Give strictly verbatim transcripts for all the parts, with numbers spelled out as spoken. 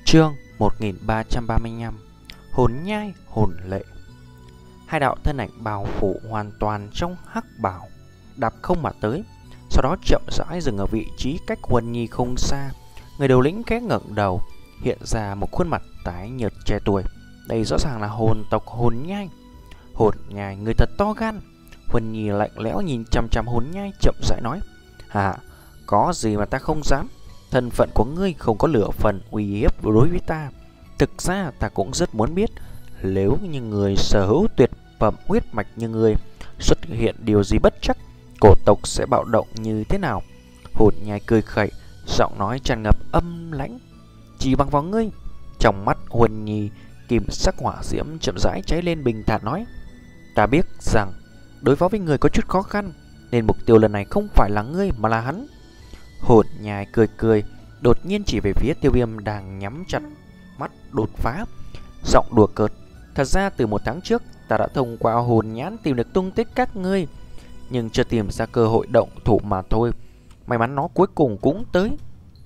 Chương một nghìn ba trăm ba mươi lăm. Hồn nhai hồn lệ. Hai đạo thân ảnh bao phủ hoàn toàn trong hắc bào, đạp không mà tới, sau đó chậm rãi dừng ở vị trí cách Huân Nhi không xa. Người đầu lĩnh khẽ ngẩng đầu, hiện ra một khuôn mặt tái nhợt trẻ tuổi. Đây rõ ràng là hồn tộc Hồn Nhai. Hồn Nhai, người thật to gan. Huân Nhi lạnh lẽo nhìn chằm chằm Hồn Nhai, chậm rãi nói: "Hả, có gì mà ta không dám? Thân phận của ngươi không có lửa phần uy hiếp đối với ta. Thực ra ta cũng rất muốn biết, nếu như người sở hữu tuyệt phẩm huyết mạch như ngươi xuất hiện điều gì bất trắc, cổ tộc sẽ bạo động như thế nào?" Hồn Nhai cười khẩy, giọng nói tràn ngập âm lãnh: "Chỉ bằng vào ngươi." Trong mắt Huân Nhi, kim sắc hỏa diễm chậm rãi cháy lên, bình thản nói: "Ta biết rằng đối phó với người có chút khó khăn, nên mục tiêu lần này không phải là ngươi mà là hắn." Hồn Nhai cười cười, đột nhiên chỉ về phía Tiêu Viêm đang nhắm chặt mắt đột phá, giọng đùa cợt: "Thật ra từ một tháng trước ta đã thông qua hồn nhãn tìm được tung tích các ngươi, nhưng chưa tìm ra cơ hội động thủ mà thôi. May mắn nó cuối cùng cũng tới."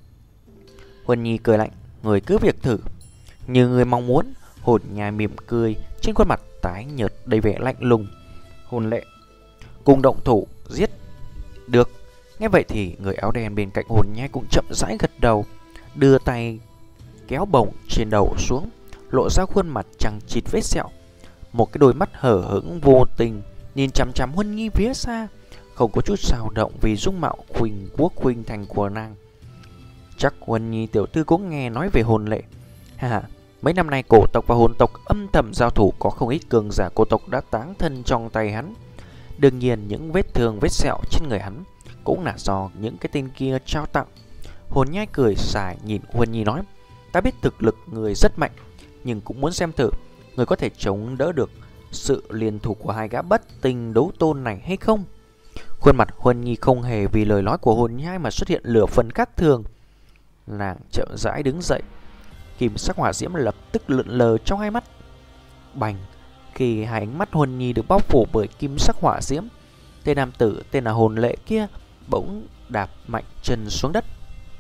Huân Nhi cười lạnh: "Người cứ việc thử." Như người mong muốn, Hồn Nhai mỉm cười, trên khuôn mặt tái nhợt đầy vẻ lạnh lùng: "Hồn lệ, cùng động thủ giết." "Được." Nghe vậy thì người áo đen bên cạnh Hồn Nhai cũng chậm rãi gật đầu, đưa tay kéo bổng trên đầu xuống, lộ ra khuôn mặt chẳng chịt vết sẹo. Một cái đôi mắt hở hững vô tình nhìn chằm chằm Huân Nhi phía xa, không có chút dao động vì dung mạo khuynh quốc khuynh thành của nàng. Chắc Huân Nhi tiểu thư cũng nghe nói về hồn lệ. Hà, mấy năm nay cổ tộc và hồn tộc âm thầm giao thủ, có không ít cường giả cổ tộc đã táng thân trong tay hắn. Đương nhiên những vết thương vết sẹo trên người hắn cũng là do những cái tên kia trao tặng. Hồn Nhai cười xài nhìn Huân Nhi nói: "Ta biết thực lực người rất mạnh, nhưng cũng muốn xem thử người có thể chống đỡ được sự liên thủ của hai gã bất tình đấu tôn này hay không." Khuôn mặt Huân Nhi không hề vì lời nói của Hồn Nhai mà xuất hiện lửa phần khác thường. Nàng chậm rãi đứng dậy, kim sắc hỏa diễm lập tức lượn lờ trong hai mắt. Bành! Khi hai ánh mắt Huân Nhi được bao phủ bởi kim sắc hỏa diễm, tên nam tử tên là Hồn Lệ kia bỗng đạp mạnh chân xuống đất,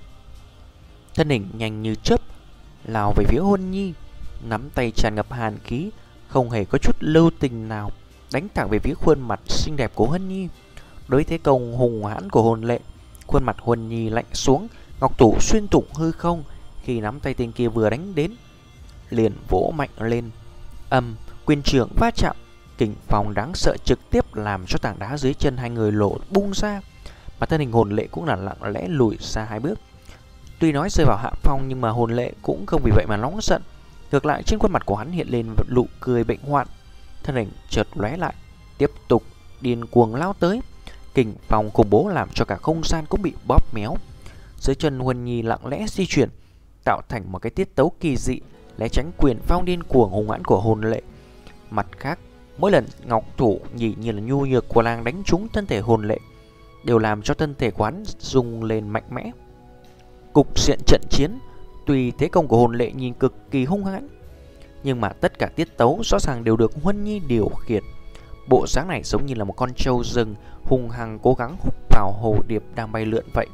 thân hình nhanh như chớp lao về phía Huân Nhi, nắm tay tràn ngập hàn khí, không hề có chút lưu tình nào đánh thẳng về phía khuôn mặt xinh đẹp của Huân Nhi. Đối thế công hùng hãn của Hồn Lệ, khuôn mặt Huân Nhi lạnh xuống, ngọc thủ xuyên thủng hư không. Khi nắm tay tên kia vừa đánh đến, liền vỗ mạnh lên, âm quyền trường va chạm, kình phong đáng sợ trực tiếp làm cho tảng đá dưới chân hai người lộ bung ra, mà thân hình Hồn Lệ cũng là lặng lẽ lùi xa hai bước. Tuy nói rơi vào hạ phong, nhưng mà Hồn Lệ cũng không vì vậy mà nóng giận. Ngược lại, trên khuôn mặt của hắn hiện lên một nụ cười bệnh hoạn, thân hình chợt lóe lại, tiếp tục điên cuồng lao tới. Kình phong khủng bố làm cho cả không gian cũng bị bóp méo. Dưới chân Huân Nhi lặng lẽ di chuyển, tạo thành một cái tiết tấu kỳ dị, né tránh quyền phong điên cuồng hung hãn của Hồn Lệ. Mặt khác, mỗi lần ngọc thủ nhỉ như là nhu nhược của nàng đánh trúng thân thể Hồn Lệ, đều làm cho thân thể của hắn rung lên mạnh mẽ. Cục diện trận chiến, tuy thế công của Hồn Lệ nhìn cực kỳ hung hãn, nhưng mà tất cả tiết tấu rõ ràng đều được Huân Nhi điều khiển. Bộ dáng này giống như là một con trâu rừng hung hăng cố gắng hút vào hồ điệp đang bay lượn vậy.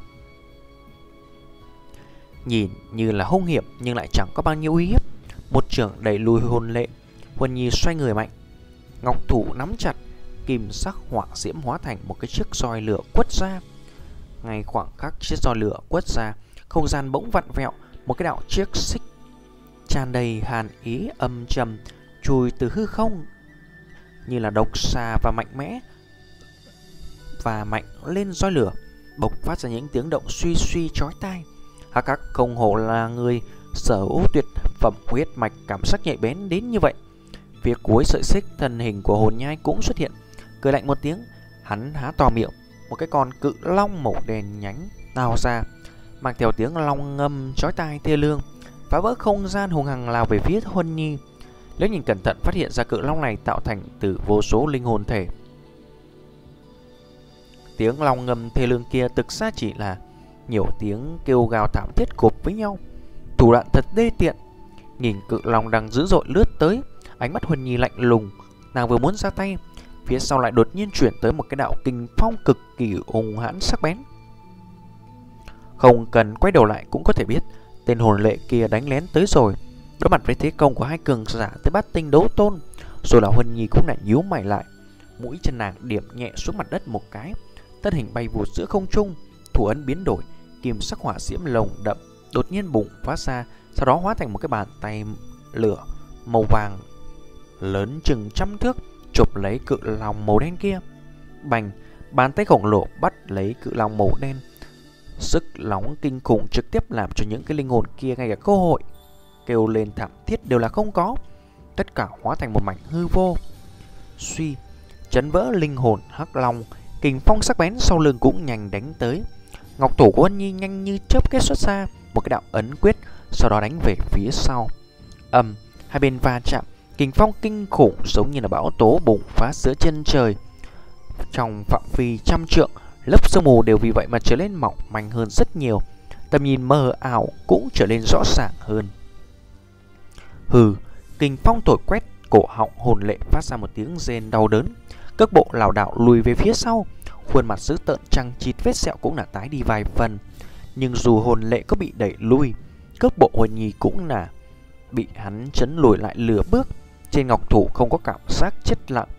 Nhìn như là hung hiểm nhưng lại chẳng có bao nhiêu uy hiếp. Một chưởng đẩy lùi Hồn Lệ, Huân Nhi xoay người mạnh, ngọc thủ nắm chặt, kim sắc hỏa diễm hóa thành một cái chiếc roi lửa quất ra. Ngay khoảng khắc chiếc roi lửa quất ra, không gian bỗng vặn vẹo, một cái đạo chiếc xích tràn đầy hàn ý âm trầm chui từ hư không, như là độc xà và mạnh mẽ và mạnh lên roi lửa, bộc phát ra những tiếng động suy suy chói tai. Hắc hắc, không hổ là người sở hữu tuyệt phẩm huyết mạch, cảm giác nhạy bén đến như vậy. Phía cuối sợi xích, thân hình của Hồn Nhai cũng xuất hiện, cười lạnh một tiếng, hắn há to miệng, một cái con cự long màu đen nhánh lao ra, mang theo tiếng long ngâm chói tai thê lương, phá vỡ không gian hùng hằng lao về phía Huân Nhi. Nếu nhìn cẩn thận, phát hiện ra cự long này tạo thành từ vô số linh hồn thể. Tiếng long ngâm thê lương kia thực ra chỉ là nhiều tiếng kêu gào thảm thiết gộp với nhau. Thủ đoạn thật đê tiện. Nhìn cự long đang dữ dội lướt tới, ánh mắt Huân Nhi lạnh lùng. Nàng vừa muốn ra tay, phía sau lại đột nhiên chuyển tới một cái đạo kình phong cực kỳ hung hãn sắc bén. Không cần quay đầu lại cũng có thể biết, Tên hồn lệ kia đánh lén tới rồi. Đối mặt với thế công của hai cường giả tới bát tinh đấu tôn, rồi là Huân Nhi cũng lại nhíu mày lại. Mũi chân nàng điểm nhẹ xuống mặt đất một cái, thân hình bay vụt giữa không trung, thủ ấn biến đổi, kim sắc hỏa diễm lồng đậm đột nhiên bùng phát ra, sau đó hóa thành một cái bàn tay lửa màu vàng lớn chừng trăm thước, chụp lấy cự long màu đen kia. Bành, bàn tay khổng lồ bắt lấy cự long màu đen. Sức nóng kinh khủng trực tiếp làm cho những cái linh hồn kia ngay cả cơ hội kêu lên thảm thiết đều là không có, tất cả hóa thành một mảnh hư vô. Suy, chấn vỡ linh hồn hắc long, kình phong sắc bén sau lưng cũng nhanh đánh tới. Ngọc thủ của Huân Nhi nhanh như chớp kết xuất ra một cái đạo ấn quyết, sau đó đánh về phía sau. Ầm, hai bên va chạm, kình phong kinh khủng giống như là bão tố bùng phát giữa chân trời. Trong phạm vi trăm trượng, lớp sương mù đều vì vậy mà trở nên mỏng manh hơn rất nhiều, tầm nhìn mờ ảo cũng trở nên rõ ràng hơn. Hừ, kình phong thổi quét, cổ họng hồn lệ phát ra một tiếng rên đau đớn, cước bộ lảo đảo lùi về phía sau, khuôn mặt dữ tợn chằng chịt vết sẹo cũng là tái đi vài phần. Nhưng dù hồn lệ có bị đẩy lui, cước bộ Huân Nhi cũng là bị hắn chấn lùi lại lửa bước. Trên ngọc thủ không có cảm giác chết lặng.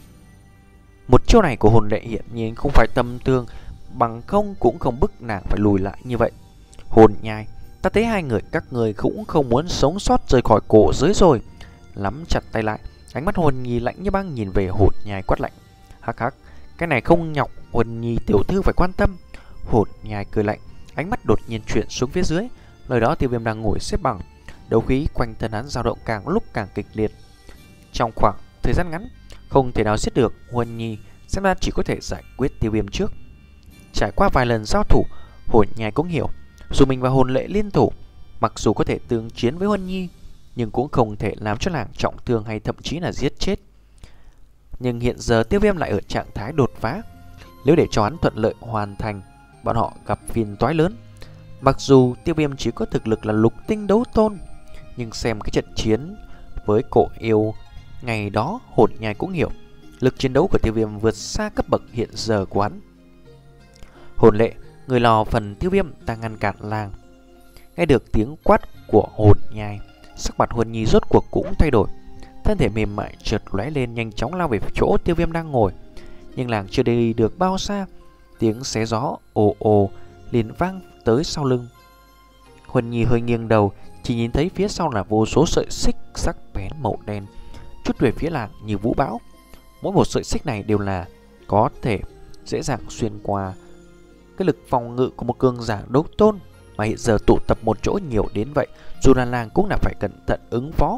Một chiêu này của hồn lệ hiện nhiên không phải tầm thường, bằng không cũng không bức nàng phải lùi lại như vậy. Hồn nhai, ta thấy hai người các người cũng không muốn sống sót rời khỏi cổ giới rồi. Nắm chặt tay lại, ánh mắt Huân Nhi lạnh như băng nhìn về hồn nhai quát lạnh. Hắc hắc, cái này không nhọc Huân Nhi tiểu thư phải quan tâm. Hồn nhai cười lạnh, ánh mắt đột nhiên chuyển xuống phía dưới. Nơi đó Tiêu Viêm đang ngồi xếp bằng, đấu khí quanh thân hắn dao động càng lúc càng kịch liệt. Trong khoảng thời gian ngắn, không thể nào giết được Huân Nhi, xem ra chỉ có thể giải quyết Tiêu Viêm trước. Trải qua vài lần giao thủ, hồn nhai cũng hiểu, dù mình và hồn lệ liên thủ, mặc dù có thể tương chiến với Huân Nhi, nhưng cũng không thể làm cho nàng trọng thương hay thậm chí là giết chết. Nhưng hiện giờ Tiêu Viêm lại ở trạng thái đột phá, nếu để cho hắn thuận lợi hoàn thành, bọn họ gặp phiền toái lớn. Mặc dù Tiêu Viêm chỉ có thực lực là lục tinh đấu tôn, nhưng xem cái trận chiến với cổ yêu ngày đó, hồn nhai cũng hiểu lực chiến đấu của Tiêu Viêm vượt xa cấp bậc hiện giờ của hắn. Hồn lệ, người lò phần Tiêu Viêm đang ngăn cản làng. Nghe được tiếng quát của hồn nhai, sắc mặt Huân Nhi rốt cuộc cũng thay đổi, thân thể mềm mại chợt lóe lên nhanh chóng lao về chỗ Tiêu Viêm đang ngồi. Nhưng làng chưa đi được bao xa, tiếng xé gió ồ ồ liền vang tới sau lưng. Huân Nhi hơi nghiêng đầu, chỉ nhìn thấy phía sau là vô số sợi xích sắc bén màu đen chút về phía làng như vũ bão. Mỗi một sợi xích này đều là có thể dễ dàng xuyên qua cái lực phòng ngự của một cường giả đấu tôn, mà hiện giờ tụ tập một chỗ nhiều đến vậy, dù là làng cũng là phải cẩn thận ứng phó.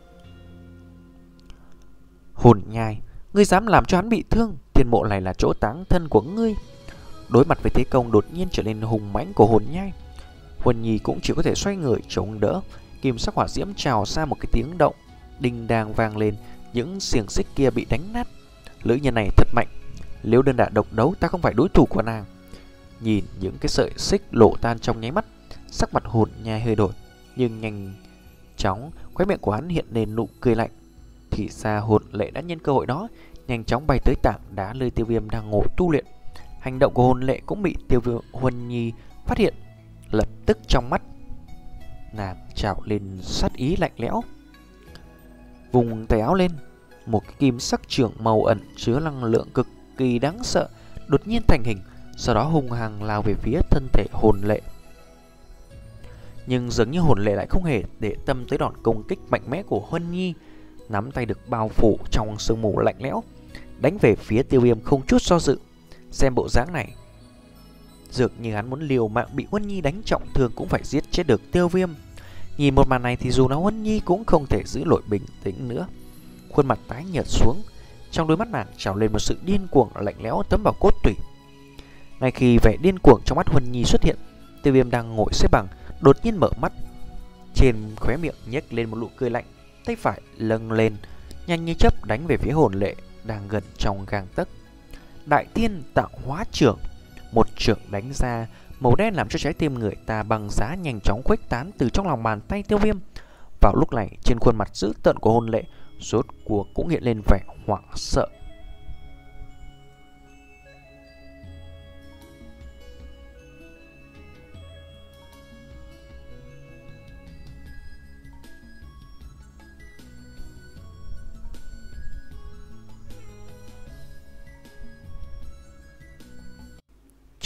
Hồn nhai, ngươi dám làm cho hắn bị thương, thiên mộ này là chỗ táng thân của ngươi. Đối mặt với thế công đột nhiên trở nên hùng mãnh của hồn nhai, Huân Nhi cũng chỉ có thể xoay người chống đỡ. Kim sắc hỏa diễm trào ra một cái tiếng động đinh đang vang lên, những xiềng xích kia bị đánh nát. Nữ nhân này thật mạnh, nếu đơn đả độc đấu ta không phải đối thủ của nàng. Nhìn những cái sợi xích lộ tan trong nháy mắt, sắc mặt hồn nhai hơi đổi, nhưng nhanh chóng khóe miệng của hắn hiện lên nụ cười lạnh. Thì ra hồn lệ đã nhân cơ hội đó nhanh chóng bay tới tảng đá nơi Tiêu Viêm đang ngồi tu luyện. Hành động của hồn lệ cũng bị Tiêu Viêm Huân Nhi phát hiện, lập tức trong mắt nàng trào lên sát ý lạnh lẽo. Vùng tay áo lên, một cái kim sắc trường màu ẩn chứa năng lượng cực kỳ đáng sợ đột nhiên thành hình, sau đó hung hăng lao về phía thân thể hồn lệ. Nhưng dường như hồn lệ lại không hề để tâm tới đòn công kích mạnh mẽ của Huân Nhi, nắm tay được bao phủ trong sương mù lạnh lẽo, đánh về phía Tiêu Viêm không chút do dự. Xem bộ dáng này, dường như hắn muốn liều mạng bị Huân Nhi đánh trọng thương cũng phải giết chết được Tiêu Viêm. Nhìn một màn này thì dù là Huân Nhi cũng không thể giữ nổi bình tĩnh nữa, khuôn mặt tái nhợt xuống, trong đôi mắt nàng trào lên một sự điên cuồng lạnh lẽo thấm vào cốt tủy. Ngay khi vẻ điên cuồng trong mắt Huân Nhi xuất hiện, Tiêu Viêm đang ngồi xếp bằng đột nhiên mở mắt, trên khóe miệng nhếch lên một nụ cười lạnh, tay phải lâng lên, nhanh như chớp đánh về phía hồn lệ đang gần trong gang tấc. Đại Tiên Tạo Hóa Trưởng, một trưởng đánh ra, màu đen làm cho trái tim người ta băng giá nhanh chóng khuếch tán từ trong lòng bàn tay Tiêu Viêm. Vào lúc này, trên khuôn mặt dữ tợn của hồn lệ rốt cuộc cũng hiện lên vẻ hoảng sợ.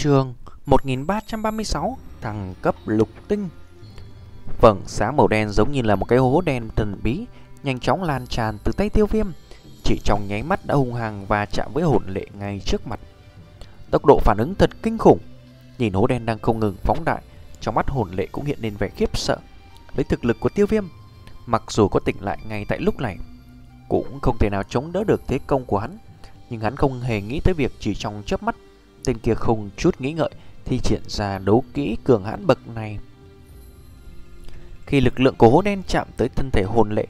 Chương một nghìn ba trăm ba mươi sáu, thăng cấp lục tinh. Vầng sáng màu đen giống như là một cái hố đen thần bí nhanh chóng lan tràn từ tay Tiêu Viêm, chỉ trong nháy mắt đã hung hăng và chạm với hồn lệ ngay trước mặt. Tốc độ phản ứng thật kinh khủng. Nhìn hố đen đang không ngừng phóng đại, trong mắt hồn lệ cũng hiện lên vẻ khiếp sợ. Lấy thực lực của Tiêu Viêm, mặc dù có tỉnh lại ngay tại lúc này, cũng không thể nào chống đỡ được thế công của hắn. Nhưng hắn không hề nghĩ tới việc chỉ trong chớp mắt, tên kia không chút nghĩ ngợi thi triển ra đấu kỹ cường hãn bậc này. Khi lực lượng của hố đen chạm tới thân thể hồn lệ,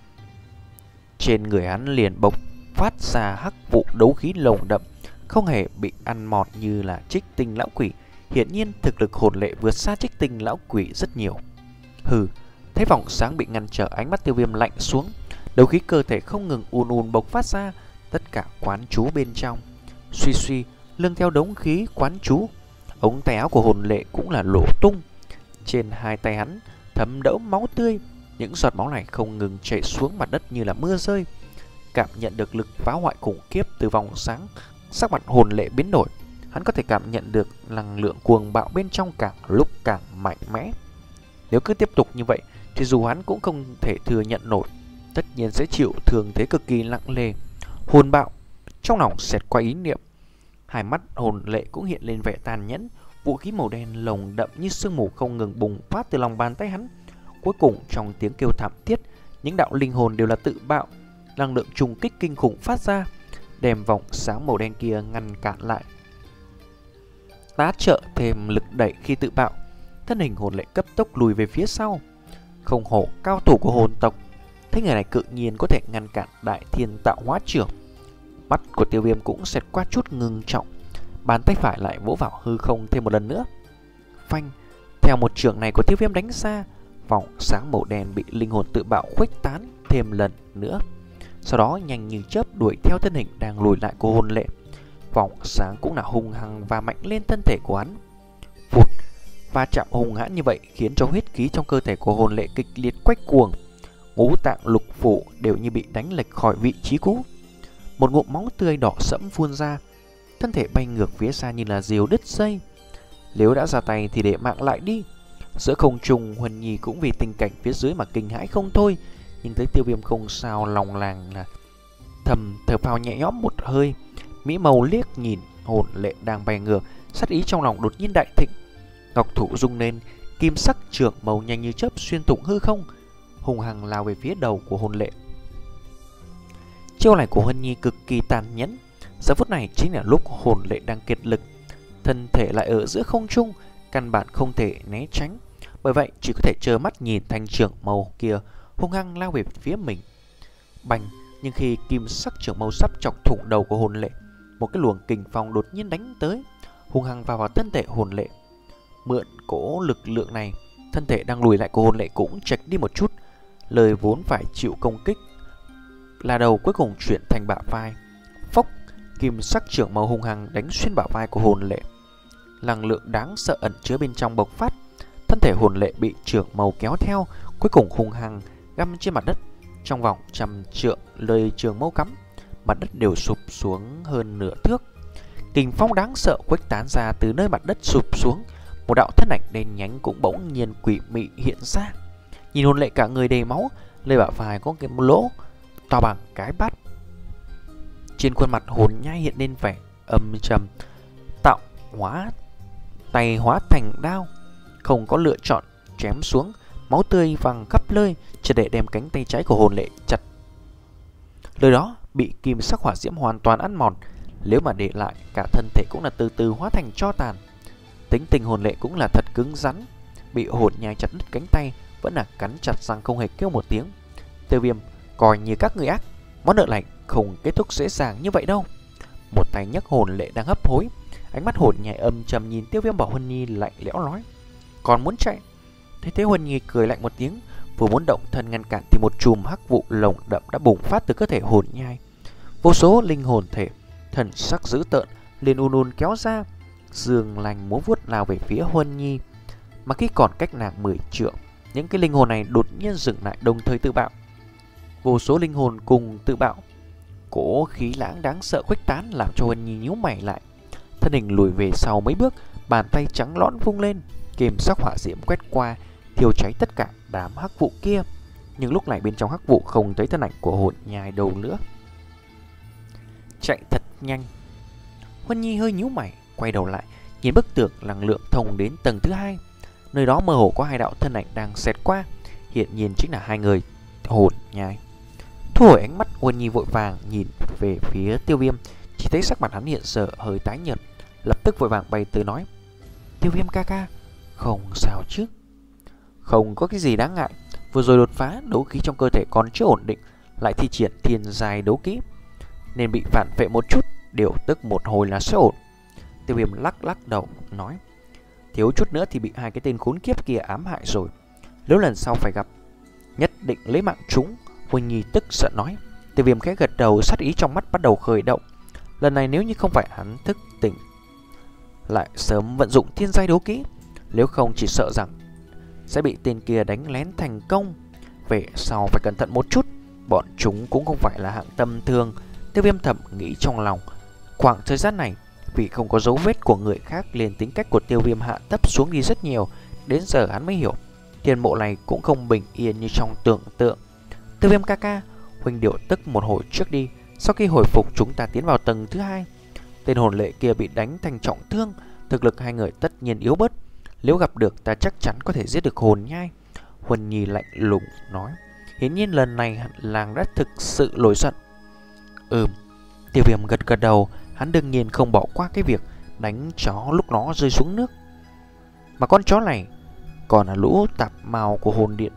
trên người hắn liền bộc phát ra hắc vụ đấu khí lồng đậm, không hề bị ăn mòn như là Trích Tinh lão quỷ. Hiển nhiên thực lực hồn lệ vượt xa Trích Tinh lão quỷ rất nhiều. Hừ, thấy vòng sáng bị ngăn trở, ánh mắt Tiêu Viêm lạnh xuống, đấu khí cơ thể không ngừng ùn ùn bộc phát ra, tất cả quán chú bên trong. Suy suy, lưng theo đống khí quán chú, ống tay áo của hồn lệ cũng là lỗ tung. Trên hai tay hắn thấm đẫm máu tươi, những giọt máu này không ngừng chảy xuống mặt đất như là mưa rơi. Cảm nhận được lực phá hoại khủng khiếp từ vòng sáng, sắc mặt hồn lệ biến đổi. Hắn có thể cảm nhận được năng lượng cuồng bạo bên trong càng lúc càng mạnh mẽ. Nếu cứ tiếp tục như vậy thì dù hắn cũng không thể thừa nhận nổi, tất nhiên sẽ chịu thương thế cực kỳ nặng nề. Hồn bạo, trong lòng xẹt qua ý niệm. Hai mắt hồn lệ cũng hiện lên vẻ tàn nhẫn. Vũ khí màu đen lồng đậm như sương mù không ngừng bùng phát từ lòng bàn tay hắn. Cuối cùng trong tiếng kêu thảm thiết, những đạo linh hồn đều là tự bạo. Năng lượng trùng kích kinh khủng phát ra, đem vòng sáng màu đen kia ngăn cản lại, tá trợ thêm lực đẩy khi tự bạo. Thân hình hồn lệ cấp tốc lùi về phía sau. Không hổ cao thủ của hồn tộc, thế người này cự nhiên có thể ngăn cản đại thiên tạo hóa trưởng. Mắt của Tiêu Viêm cũng xẹt qua chút ngưng trọng, bàn tay phải lại vỗ vào hư không thêm một lần nữa. Phanh, theo một trường này của Tiêu Viêm đánh ra, vòng sáng màu đen bị linh hồn tự bạo khuếch tán thêm lần nữa. Sau đó nhanh như chớp đuổi theo thân hình đang lùi lại của hồn lệ. Vòng sáng cũng là hung hăng và mạnh lên thân thể của hắn. Phụt, va chạm hung hãn như vậy khiến cho huyết khí trong cơ thể của hồn lệ kịch liệt quay cuồng. Ngũ tạng lục phủ đều như bị đánh lệch khỏi vị trí cũ. Một ngụm máu tươi đỏ sẫm phun ra, thân thể bay ngược phía xa như là diều đứt dây. Nếu đã ra tay thì để mạng lại đi. Giữa không trung, Huân Nhi cũng vì tình cảnh phía dưới mà kinh hãi không thôi. Nhưng thấy Tiêu Viêm không sao, lòng làng là thầm thở phào nhẹ nhõm một hơi. Mỹ màu liếc nhìn hồn lệ đang bay ngược, sát ý trong lòng đột nhiên đại thịnh. Ngọc thủ rung lên, kim sắc trường màu nhanh như chớp xuyên thủng hư không, hùng hăng lao về phía đầu của hồn lệ. Chiêu này của Huân Nhi cực kỳ tàn nhẫn. Giờ phút này chính là lúc hồn lệ đang kiệt lực, thân thể lại ở giữa không trung, căn bản không thể né tránh. Bởi vậy chỉ có thể trơ mắt nhìn thanh trường màu kia hung hăng lao về phía mình. Bành, nhưng khi kim sắc trường màu sắp chọc thủng đầu của hồn lệ, một cái luồng kình phong đột nhiên đánh tới, hung hăng vào vào thân thể hồn lệ. Mượn cỗ lực lượng này, thân thể đang lùi lại của hồn lệ cũng chệch đi một chút. Lời vốn phải chịu công kích là đầu cuối cùng chuyển thành bả vai. Phốc, kim sắc trường màu hung hăng đánh xuyên bả vai của hồn lệ. Năng lượng đáng sợ ẩn chứa bên trong bộc phát, thân thể hồn lệ bị trường màu kéo theo, cuối cùng hung hăng găm trên mặt đất. Trong vòng trăm trượng lời trường mâu cắm, mặt đất đều sụp xuống hơn nửa thước. Kình phong đáng sợ khuếch tán ra từ nơi mặt đất sụp xuống. Một đạo thân ảnh đen nhánh cũng bỗng nhiên quỷ mị hiện ra. Nhìn hồn lệ cả người đầy máu, nơi bả vai có cái lỗ to bằng cái bát. Trên khuôn mặt hồn nhai hiện lên vẻ âm trầm, tạo hóa tay hóa thành đao, không có lựa chọn chém xuống. Máu tươi văng khắp nơi, chỉ để đem cánh tay trái của hồn lệ chặt. Nơi đó bị kim sắc hỏa diễm hoàn toàn ăn mòn, nếu mà để lại, cả thân thể cũng là từ từ hóa thành tro tàn. Tính tình hồn lệ cũng là thật cứng rắn, bị hồn nhai chặt đứt cánh tay vẫn là cắn chặt răng không hề kêu một tiếng. Tiêu Viêm coi như các người ác, món nợ lành không kết thúc dễ dàng như vậy đâu. Một tay nhấc hồn lệ đang hấp hối, ánh mắt hồn nhai âm trầm nhìn Tiêu Viêm bảo Huân Nhi lạnh lẽo nói: còn muốn chạy? Thế thế Huân Nhi cười lạnh một tiếng, vừa muốn động thân ngăn cản thì một chùm hắc vụ lồng đậm đã bùng phát từ cơ thể hồn nhai. Vô số linh hồn thể thần sắc dữ tợn liền ùn ùn kéo ra, dương lành múa vuốt lao về phía Huân Nhi. Mà khi còn cách nàng mười trượng, những cái linh hồn này đột nhiên dừng lại, đồng thời tự bạo. Vô số linh hồn cùng tự bạo, cỗ khí lãng đáng sợ khuếch tán làm cho Huân Nhi nhíu mày lại. thân hình lùi về sau mấy bước, bàn tay trắng lõn vung lên, kìm sắc hỏa diễm quét qua, thiêu cháy tất cả đám hắc vụ kia. Nhưng lúc này bên trong hắc vụ không thấy thân ảnh của hồn nhai đâu nữa. Chạy thật nhanh. Huân Nhi hơi nhíu mày, quay đầu lại, nhìn bức tường năng lượng thông đến tầng thứ hai. Nơi đó mơ hồ có hai đạo thân ảnh đang xẹt qua, hiện nhiên chính là hai người hồn nhai. Thu hồi ánh mắt, Huân Nhi vội vàng nhìn về phía Tiêu Viêm, chỉ thấy sắc mặt hắn hiện giờ hơi tái nhợt, lập tức vội vàng bay tới nói: Tiêu Viêm ca ca, không sao chứ? Không có cái gì đáng ngại, vừa rồi đột phá, đấu khí trong cơ thể còn chưa ổn định, lại thi triển thiên giai đấu kỹ, nên bị phản phệ một chút, điều tức một hồi là sẽ ổn. Tiêu Viêm lắc lắc đầu nói: thiếu chút nữa thì bị hai cái tên khốn kiếp kia ám hại rồi, nếu lần sau phải gặp, nhất định lấy mạng chúng. Huỳnh Nhi tức giận nói. Tiêu Viêm khẽ gật đầu, sát ý trong mắt bắt đầu khởi động. Lần này nếu như không phải hắn thức tỉnh, lại sớm vận dụng thiên giai đấu kỹ, nếu không chỉ sợ rằng sẽ bị tên kia đánh lén thành công. Về sau phải cẩn thận một chút, bọn chúng cũng không phải là hạng tầm thường. Tiêu Viêm thầm nghĩ trong lòng. Khoảng thời gian này, vì không có dấu vết của người khác, liền tính cách của Tiêu Viêm hạ thấp xuống đi rất nhiều. Đến giờ hắn mới hiểu, thiên mộ này cũng không bình yên như trong tưởng tượng. Tiêu Viêm ca ca, huynh điều tức một hồi trước đi, sau khi hồi phục chúng ta tiến vào tầng thứ hai. Tên hồn lệ kia bị đánh thành trọng thương, thực lực hai người tất nhiên yếu bớt, nếu gặp được ta chắc chắn có thể giết được hồn nhai. Huân Nhi lạnh lùng nói. Hiển nhiên lần này làng đã thực sự nổi giận. Ừm. Tiêu Viêm gật gật đầu, hắn đương nhiên không bỏ qua cái việc đánh chó lúc nó rơi xuống nước. Mà con chó này còn là lũ tạp mào của hồn điện,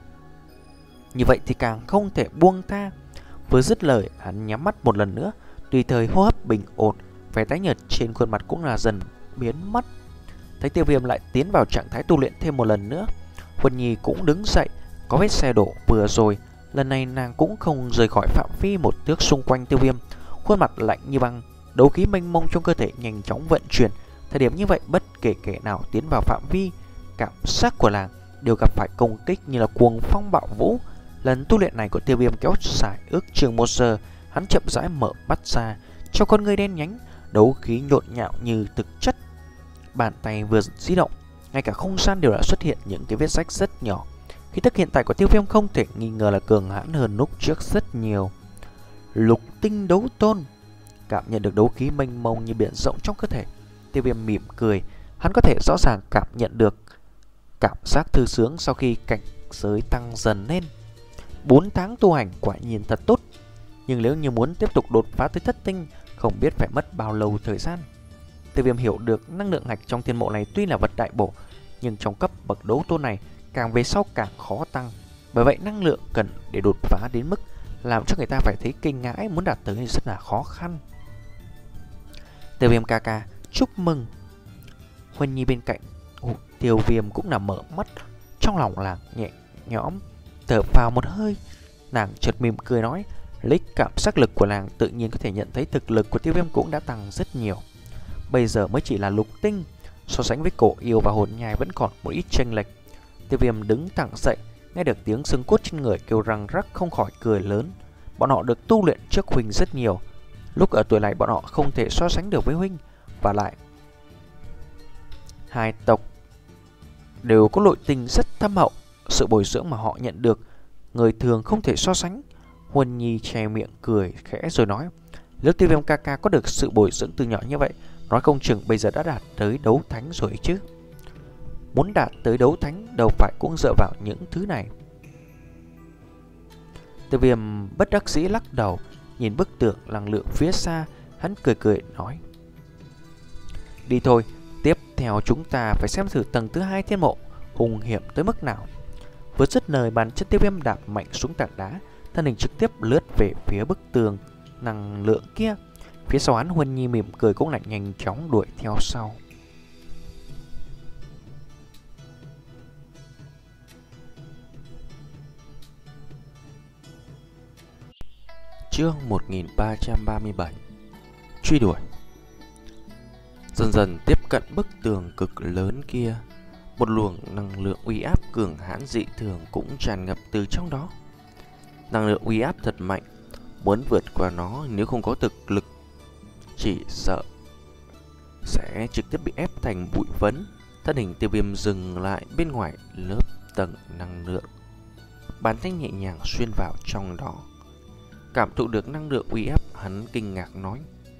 như vậy thì càng không thể buông tha. Vừa dứt lời, hắn nhắm mắt một lần nữa, tùy thời hô hấp bình ổn, vẻ tái nhợt trên khuôn mặt cũng là dần biến mất. Thấy Tiêu Viêm lại tiến vào trạng thái tu luyện thêm một lần nữa, Huân Nhi cũng đứng dậy. Có vết xe đổ vừa rồi, lần này nàng cũng không rời khỏi phạm vi một thước xung quanh Tiêu Viêm, khuôn mặt lạnh như băng, đấu khí mênh mông trong cơ thể nhanh chóng vận chuyển. Thời điểm như vậy, bất kể kẻ nào tiến vào phạm vi cảm giác của nàng đều gặp phải công kích như là cuồng phong bạo vũ. Lần tu luyện này của Tiêu Viêm kéo dài ước chừng một giờ, hắn chậm rãi mở mắt ra, cho con ngươi đen nhánh, đấu khí nhộn nhạo như thực chất. Bàn tay vừa di động, ngay cả không gian đều đã xuất hiện những cái vết rách rất nhỏ. Khí tức hiện tại của Tiêu Viêm không thể nghi ngờ là cường hãn hơn lúc trước rất nhiều. Lục tinh đấu tôn. Cảm nhận được đấu khí mênh mông như biển rộng trong cơ thể, Tiêu Viêm mỉm cười. Hắn có thể rõ ràng cảm nhận được cảm giác thư sướng sau khi cảnh giới tăng dần lên. Bốn tháng tu hành quả nhiên thật tốt, nhưng nếu như muốn tiếp tục đột phá tới thất tinh, không biết phải mất bao lâu thời gian. Tiêu Viêm hiểu được năng lượng hạch trong thiên mộ này tuy là vật đại bổ, nhưng trong cấp bậc đấu tôn này càng về sau càng khó tăng. Bởi vậy năng lượng cần để đột phá đến mức làm cho người ta phải thấy kinh ngãi, muốn đạt tới rất là khó khăn. Tiêu Viêm ca ca, chúc mừng. Huân Nhi bên cạnh Tiêu Viêm cũng là mở mắt, trong lòng là nhẹ nhõm, thở vào một hơi. Nàng chợt mỉm cười nói, lấy cảm giác lực của nàng tự nhiên có thể nhận thấy thực lực của Tiêu Viêm cũng đã tăng rất nhiều. Bây giờ mới chỉ là lục tinh, so sánh với cổ yêu và hồn nhai vẫn còn một ít chênh lệch. Tiêu Viêm đứng thẳng dậy, nghe được tiếng xương cốt trên người kêu răng rắc, không khỏi cười lớn. Bọn họ được tu luyện trước huynh rất nhiều, lúc ở tuổi này bọn họ không thể so sánh được với huynh, và lại hai tộc đều có nội tình rất thâm hậu, sự bồi dưỡng mà họ nhận được người thường không thể so sánh. Huân Nhi che miệng cười khẽ rồi nói, nếu Tiêu Viêm ca ca có được sự bồi dưỡng từ nhỏ như vậy, nói không chừng bây giờ đã đạt tới đấu thánh rồi chứ. Muốn đạt tới đấu thánh đâu phải cũng dựa vào những thứ này. Tiêu Viêm bất đắc dĩ lắc đầu, nhìn bức tượng năng lượng phía xa, hắn cười cười nói, đi thôi, tiếp theo chúng ta phải xem thử tầng thứ hai thiên mộ hung hiểm tới mức nào. Vừa dứt lời, bàn chân Tiêu Viêm đạp mạnh xuống tảng đá, thân hình trực tiếp lướt về phía bức tường năng lượng kia. Phía sau hắn, Huân Nhi mỉm cười cũng lại nhanh chóng đuổi theo sau. Chương một nghìn ba trăm ba mươi bảy. Truy đuổi. Dần dần tiếp cận bức tường cực lớn kia, một luồng năng lượng uy áp cường hãn dị thường cũng tràn ngập từ trong đó. Năng lượng uy áp thật mạnh, muốn vượt qua nó nếu không có thực lực, chỉ sợ sẽ trực tiếp bị ép thành bụi phấn. Thân hình Tiêu Viêm dừng lại bên ngoài lớp tầng năng lượng, bàn tay nhẹ nhàng xuyên vào trong đó. Cảm thụ được năng lượng uy áp, hắn kinh ngạc nói: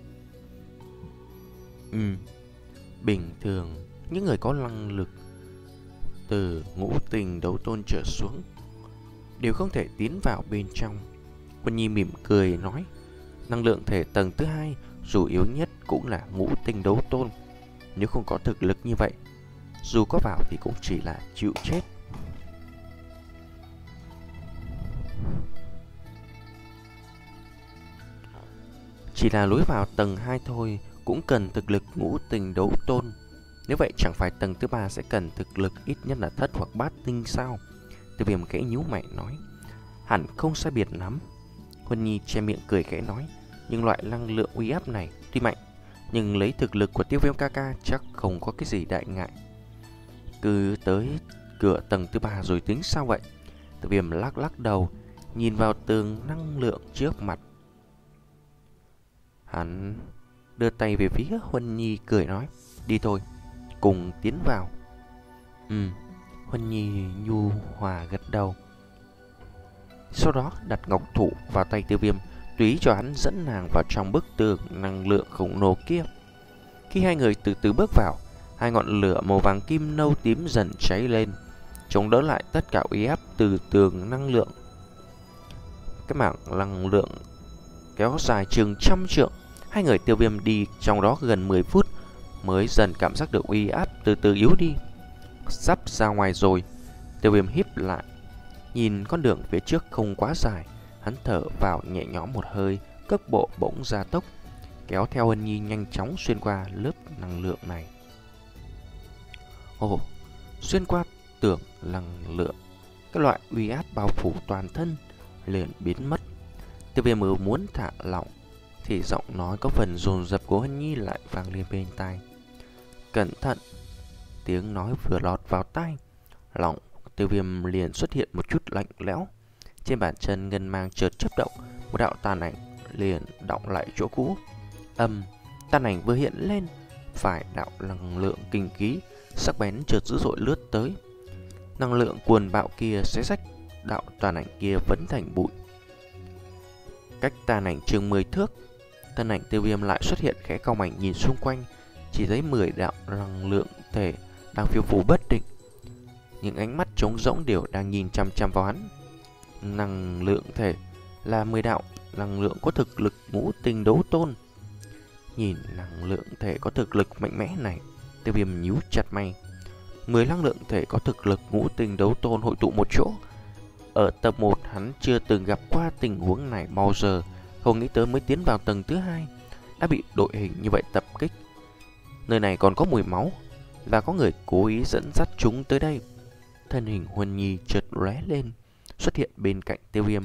Ừ, bình thường những người có năng lực từ ngũ tình đấu tôn trở xuống đều không thể tiến vào bên trong. Huân Nhi mỉm cười nói: Năng lượng thể tầng thứ hai dù yếu nhất cũng là ngũ tinh đấu tôn. Nếu không có thực lực như vậy, dù có vào thì cũng chỉ là chịu chết. Chỉ là lối vào tầng hai thôi cũng cần thực lực ngũ tinh đấu tôn. Nếu vậy chẳng phải tầng thứ ba sẽ cần thực lực ít nhất là thất hoặc bát tinh sao? Tiêu Viêm khẽ nhíu mày nói: Hẳn không sai biệt lắm. Huân Nhi che miệng cười khẽ nói: Nhưng loại năng lượng uy áp này tuy mạnh, nhưng lấy thực lực của Tiêu Viêm ca ca chắc không có cái gì đại ngại. Cứ tới cửa tầng thứ ba rồi tính sao vậy? Tiêu Viêm lắc lắc đầu, nhìn vào tường năng lượng trước mặt. Hắn đưa tay về phía Huân Nhi cười nói: Đi thôi, cùng tiến vào. Ừ, Huân Nhi nhu hòa gật đầu. Sau đó đặt ngọc thủ vào tay Tiêu Viêm, tùy cho hắn dẫn nàng vào trong bức tường năng lượng khổng lồ kia. Khi hai người từ từ bước vào, hai ngọn lửa màu vàng kim nâu tím dần cháy lên, chống đỡ lại tất cả uy áp từ tường năng lượng. Cái mảng năng lượng kéo dài chừng trăm trượng. Hai người Tiêu Viêm đi trong đó gần mười phút mới dần cảm giác được uy áp từ từ yếu đi. Sắp ra ngoài rồi, Tiêu Viêm híp lại, nhìn con đường phía trước không quá dài. Hắn thở vào nhẹ nhõm một hơi, cước bộ bỗng gia tốc, kéo theo Huân Nhi nhanh chóng xuyên qua lớp năng lượng này. Ồ, xuyên qua tường năng lượng, cái loại uy áp bao phủ toàn thân liền biến mất. Tiêu Viêm mới muốn thả lỏng thì giọng nói có phần dồn dập của Huân Nhi lại vang lên bên tai. Cẩn thận! Tiếng nói vừa lọt vào tai, lòng Tiêu Viêm liền xuất hiện một chút lạnh lẽo. Trên bàn chân ngân mang chợt chớp động, một đạo tàn ảnh liền đọng lại chỗ cũ. Âm, tàn ảnh vừa hiện lên, phải đạo năng lượng kinh khí sắc bén chợt dữ dội lướt tới. Năng lượng cuồn bạo kia xé rách đạo tàn ảnh kia vẫn thành bụi. Cách tàn ảnh chừng mười thước, thân ảnh Tiêu Viêm lại xuất hiện, khẽ cau mày nhìn xung quanh, chỉ thấy mười đạo năng lượng thể đang phiêu phù bất định. Những ánh mắt trống rỗng đều đang nhìn chăm chăm vào hắn. Năng lượng thể là mười đạo năng lượng có thực lực ngũ tinh đấu tôn. Nhìn năng lượng thể có thực lực mạnh mẽ này, Tiêu Viêm nhíu chặt mày. Mười năng lượng thể có thực lực ngũ tinh đấu tôn hội tụ một chỗ. Ở tập một hắn chưa từng gặp qua tình huống này bao giờ, không nghĩ tới mới tiến vào tầng thứ hai đã bị đội hình như vậy tập kích. Nơi này còn có mùi máu, và có người cố ý dẫn dắt chúng tới đây. Thân hình Huân Nhi chợt lóe lên, xuất hiện bên cạnh Tiêu Viêm.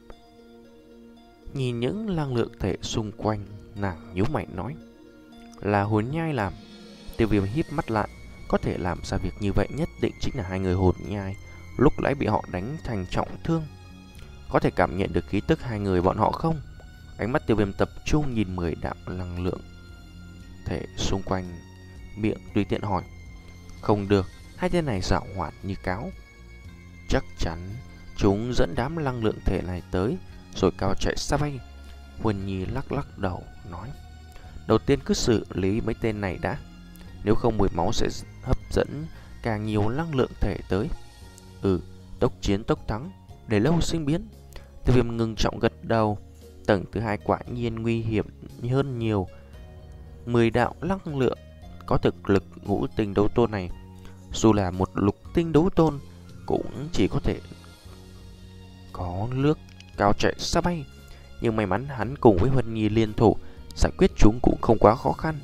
Nhìn những năng lượng thể xung quanh, nàng nhíu mày nói: Là hồn nhai làm. Tiêu Viêm híp mắt lại, có thể làm ra việc như vậy nhất định chính là hai người hồn nhai lúc nãy bị họ đánh thành trọng thương. Có thể cảm nhận được khí tức hai người bọn họ không? Ánh mắt Tiêu Viêm tập trung nhìn mười đạo năng lượng thể xung quanh, miệng tùy tiện hỏi: Không được, hai tên này giảo hoạt như cáo. Chắc chắn chúng dẫn đám năng lượng thể này tới rồi cao chạy xa bay. Huân Nhi lắc lắc đầu nói: Đầu tiên cứ xử lý mấy tên này đã, nếu không mùi máu sẽ hấp dẫn càng nhiều năng lượng thể tới. Ừ, tốc chiến tốc thắng, để lâu sinh biến. Tiêu Viêm ngưng trọng gật đầu. Tầng thứ hai quả nhiên nguy hiểm hơn nhiều. Mười đạo năng lượng có thực lực ngũ tinh đấu tôn này, dù là một lục tinh đấu tôn cũng chỉ có thể có nước cao chạy xa bay. Nhưng may mắn hắn cùng với Huân Nhi liên thủ, giải quyết chúng cũng không quá khó khăn.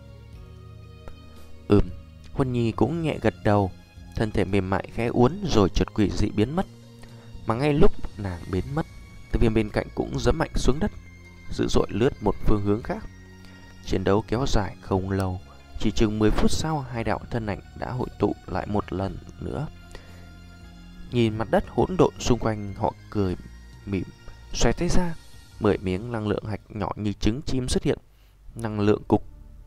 Ừm, Huân Nhi cũng nhẹ gật đầu, thân thể mềm mại khẽ uốn rồi chợt quỷ dị biến mất. Mà ngay lúc nàng biến mất, Tiêu Viêm bên cạnh cũng giẫm mạnh xuống đất, dữ dội lướt một phương hướng khác. Chiến đấu kéo dài không lâu, chỉ chừng mười phút sau, hai đạo thân ảnh đã hội tụ lại một lần nữa. Nhìn mặt đất hỗn độn xung quanh, họ cười mỉm, xoay tay ra, mười miếng năng lượng hạch nhỏ như trứng chim xuất hiện. Năng lượng cục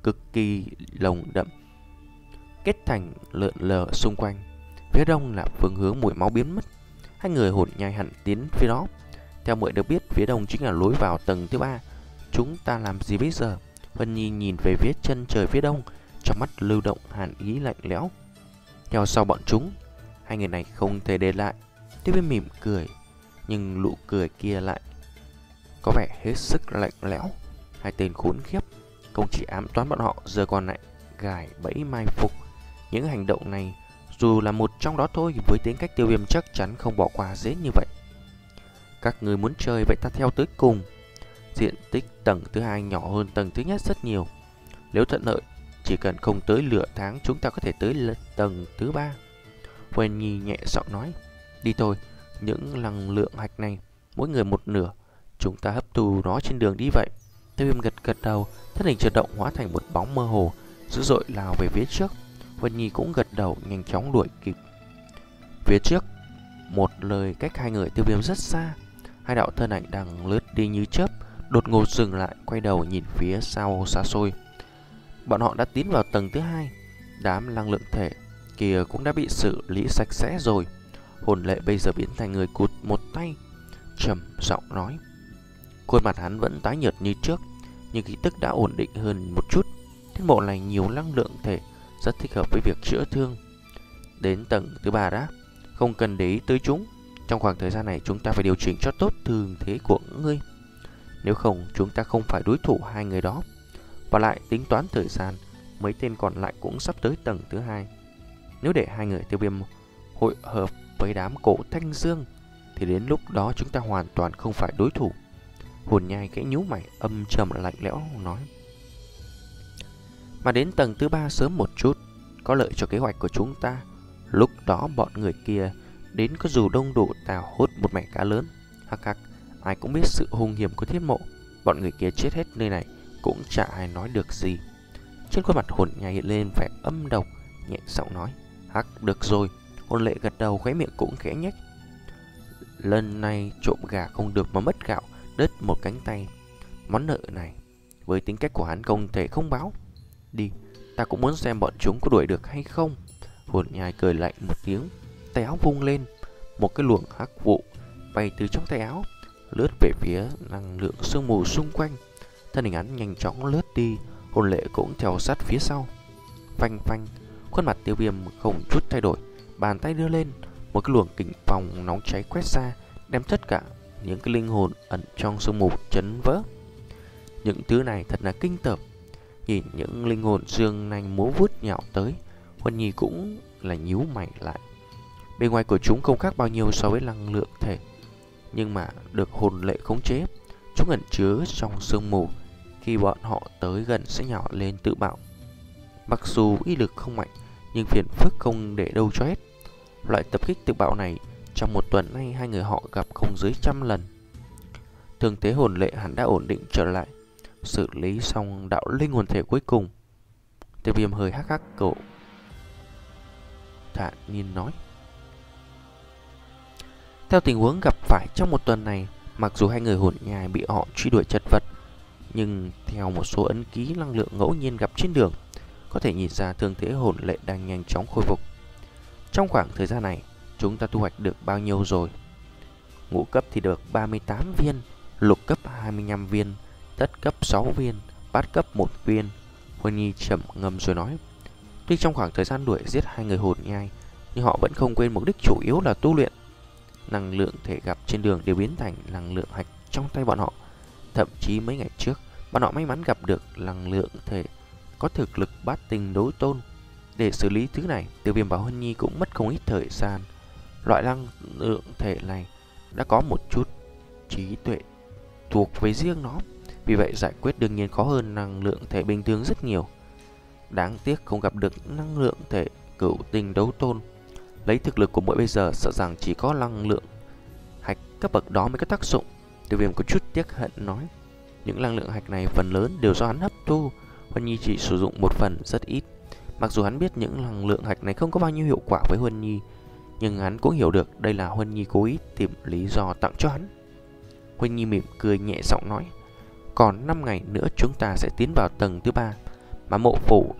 cực kỳ nồng đậm kết thành lượn lờ xung quanh. Phía đông là phương hướng mùi máu biến mất. Hai người hồn nhai hẳn tiến phía đó. Theo muội được biết, phía đông chính là lối vào tầng thứ ba. Chúng ta làm gì bây giờ? Huân Nhi nhìn về phía chân trời phía đông, trong mắt lưu động hàn ý lạnh lẽo. Theo sau bọn chúng, hai người này không thể để lại. Tiêu Viêm mỉm cười, nhưng nụ cười kia lại có vẻ hết sức lạnh lẽo. Hai tên khốn khiếp, không chỉ ám toán bọn họ, giờ còn lại gài bẫy mai phục. Những hành động này, dù là một trong đó thôi, với tính cách Tiêu Viêm chắc chắn không bỏ qua dễ như vậy. Các người muốn chơi vậy ta theo tới cùng. Diện tích tầng thứ hai nhỏ hơn tầng thứ nhất rất nhiều. Nếu thuận lợi, chỉ cần không tới nửa tháng chúng ta có thể tới tầng thứ ba. Huân Nhi nhẹ giọng nói. Đi thôi, những năng lượng hạch này mỗi người một nửa, chúng ta hấp thu nó trên đường đi vậy. Tiêu Viêm gật gật đầu, thân hình chợt động hóa thành một bóng mơ hồ, dữ dội lao về phía trước. Huân Nhi cũng gật đầu, nhanh chóng đuổi kịp. Phía trước, một lời cách hai người Tiêu Viêm rất xa. Hai đạo thân ảnh đang lướt đi như chớp, đột ngột dừng lại, quay đầu nhìn phía sau xa xôi. Bọn họ đã tiến vào tầng thứ hai. Đám năng lượng thể kia cũng đã bị xử lý sạch sẽ rồi. Hồn Lệ bây giờ biến thành người cụt một tay, trầm giọng nói. Khuôn mặt hắn vẫn tái nhợt như trước, nhưng khí tức đã ổn định hơn một chút. Thiên bộ này nhiều năng lượng thể, rất thích hợp với việc chữa thương. Đến tầng thứ ba đã, không cần để ý tới chúng. Trong khoảng thời gian này chúng ta phải điều chỉnh cho tốt thương thế của ngươi. Nếu không chúng ta không phải đối thủ hai người đó. Và lại tính toán thời gian, mấy tên còn lại cũng sắp tới tầng thứ hai. Nếu để hai người Tiêu Viêm hội hợp với đám cổ Thanh Dương, thì đến lúc đó chúng ta hoàn toàn không phải đối thủ. Hồn Nhai kẽ nhíu mày, âm trầm lạnh lẽo nói. Mà đến tầng thứ ba sớm một chút, có lợi cho kế hoạch của chúng ta. Lúc đó bọn người kia đến có dù đông đủ tào hút một mẻ cá lớn. Hắc hắc, ai cũng biết sự hung hiểm của Thiết Mộ. Bọn người kia chết hết nơi này cũng chả ai nói được gì. Trên khuôn mặt Hồn Nhai hiện lên vẻ âm độc, nhẹ giọng nói. Hắc, được rồi. Hồn Lệ gật đầu, khóe miệng cũng khẽ nhếch. Lần này trộm gà không được mà mất gạo, đứt một cánh tay. Món nợ này với tính cách của hắn không thể không báo. Đi, ta cũng muốn xem bọn chúng có đuổi được hay không. Hồn Nhai cười lạnh một tiếng, tay áo vung lên, một cái luồng hắc vụ bay từ trong tay áo lướt về phía năng lượng sương mù xung quanh. Thân hình hắn nhanh chóng lướt đi, Hồn Lệ cũng theo sát phía sau. Phanh phanh, khuôn mặt Tiêu Viêm không chút thay đổi, bàn tay đưa lên, một cái luồng kình phong nóng cháy quét ra, đem tất cả những cái linh hồn ẩn trong sương mù chấn vỡ. Những thứ này thật là kinh tởm. Nhìn những linh hồn dương nanh múa vuốt nhạo tới, Huân Nhi cũng là nhíu mày lại. Bề ngoài của chúng không khác bao nhiêu so với năng lượng thể, nhưng mà được Hồn Lệ khống chế. Chúng ẩn chứa trong sương mù, khi bọn họ tới gần sẽ nhào lên tự bạo. Mặc dù uy lực không mạnh, nhưng phiền phức không để đâu cho hết. Loại tập kích tự bạo này trong một tuần nay hai người họ gặp không dưới trăm lần. Thương thế Hồn Lệ hẳn đã ổn định trở lại. Xử lý xong đạo linh hồn thể cuối cùng, Tiêu Viêm hơi hắc hắc cậu thản nhiên nói. Theo tình huống gặp phải trong một tuần này, mặc dù hai người Hồn Nhai bị họ truy đuổi chật vật, nhưng theo một số ấn ký năng lượng ngẫu nhiên gặp trên đường, có thể nhìn ra thương thế Hồn Lệ đang nhanh chóng khôi phục. Trong khoảng thời gian này, chúng ta thu hoạch được bao nhiêu rồi? Ngũ cấp thì được ba mươi tám viên, lục cấp hai mươi lăm viên, thất cấp sáu viên, bát cấp một viên. Huân Nhi trầm ngâm rồi nói. Tuy trong khoảng thời gian đuổi giết hai người Hồn Nhai, nhưng họ vẫn không quên mục đích chủ yếu là tu luyện. Năng lượng thể gặp trên đường đều biến thành năng lượng hạch trong tay bọn họ. Thậm chí mấy ngày trước, bọn họ may mắn gặp được năng lượng thể có thực lực bát tinh đấu tôn. Để xử lý thứ này, Tiêu Viêm và Huân Nhi cũng mất không ít thời gian. Loại năng lượng thể này đã có một chút trí tuệ thuộc về riêng nó, vì vậy giải quyết đương nhiên khó hơn năng lượng thể bình thường rất nhiều. Đáng tiếc không gặp được năng lượng thể cửu tinh đấu tôn. Lấy thực lực của mỗi bây giờ, sợ rằng chỉ có năng lượng hạch cấp bậc đó mới có tác dụng. Tiêu Viêm có chút tiếc hận nói. Những năng lượng hạch này phần lớn đều do hắn hấp thu, Huân Nhi chỉ sử dụng một phần rất ít. Mặc dù hắn biết những năng lượng hạch này không có bao nhiêu hiệu quả với Huân Nhi, nhưng hắn cũng hiểu được đây là Huân Nhi cố ý tìm lý do tặng cho hắn. Huân Nhi mỉm cười nhẹ giọng nói. Còn năm ngày nữa chúng ta sẽ tiến vào tầng thứ ba. mà mộ phủ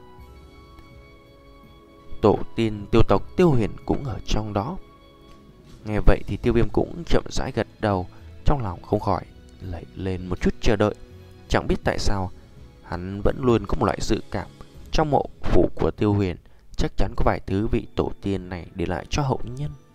tổ tiên Tiêu tộc Tiêu Huyền cũng ở trong đó. Nghe vậy thì Tiêu Viêm cũng chậm rãi gật đầu, trong lòng không khỏi lẩy lên một chút chờ đợi. Chẳng biết tại sao hắn vẫn luôn có một loại dự cảm trong mộ phủ của Tiêu Huyền chắc chắn có vài thứ vị tổ tiên này để lại cho hậu nhân.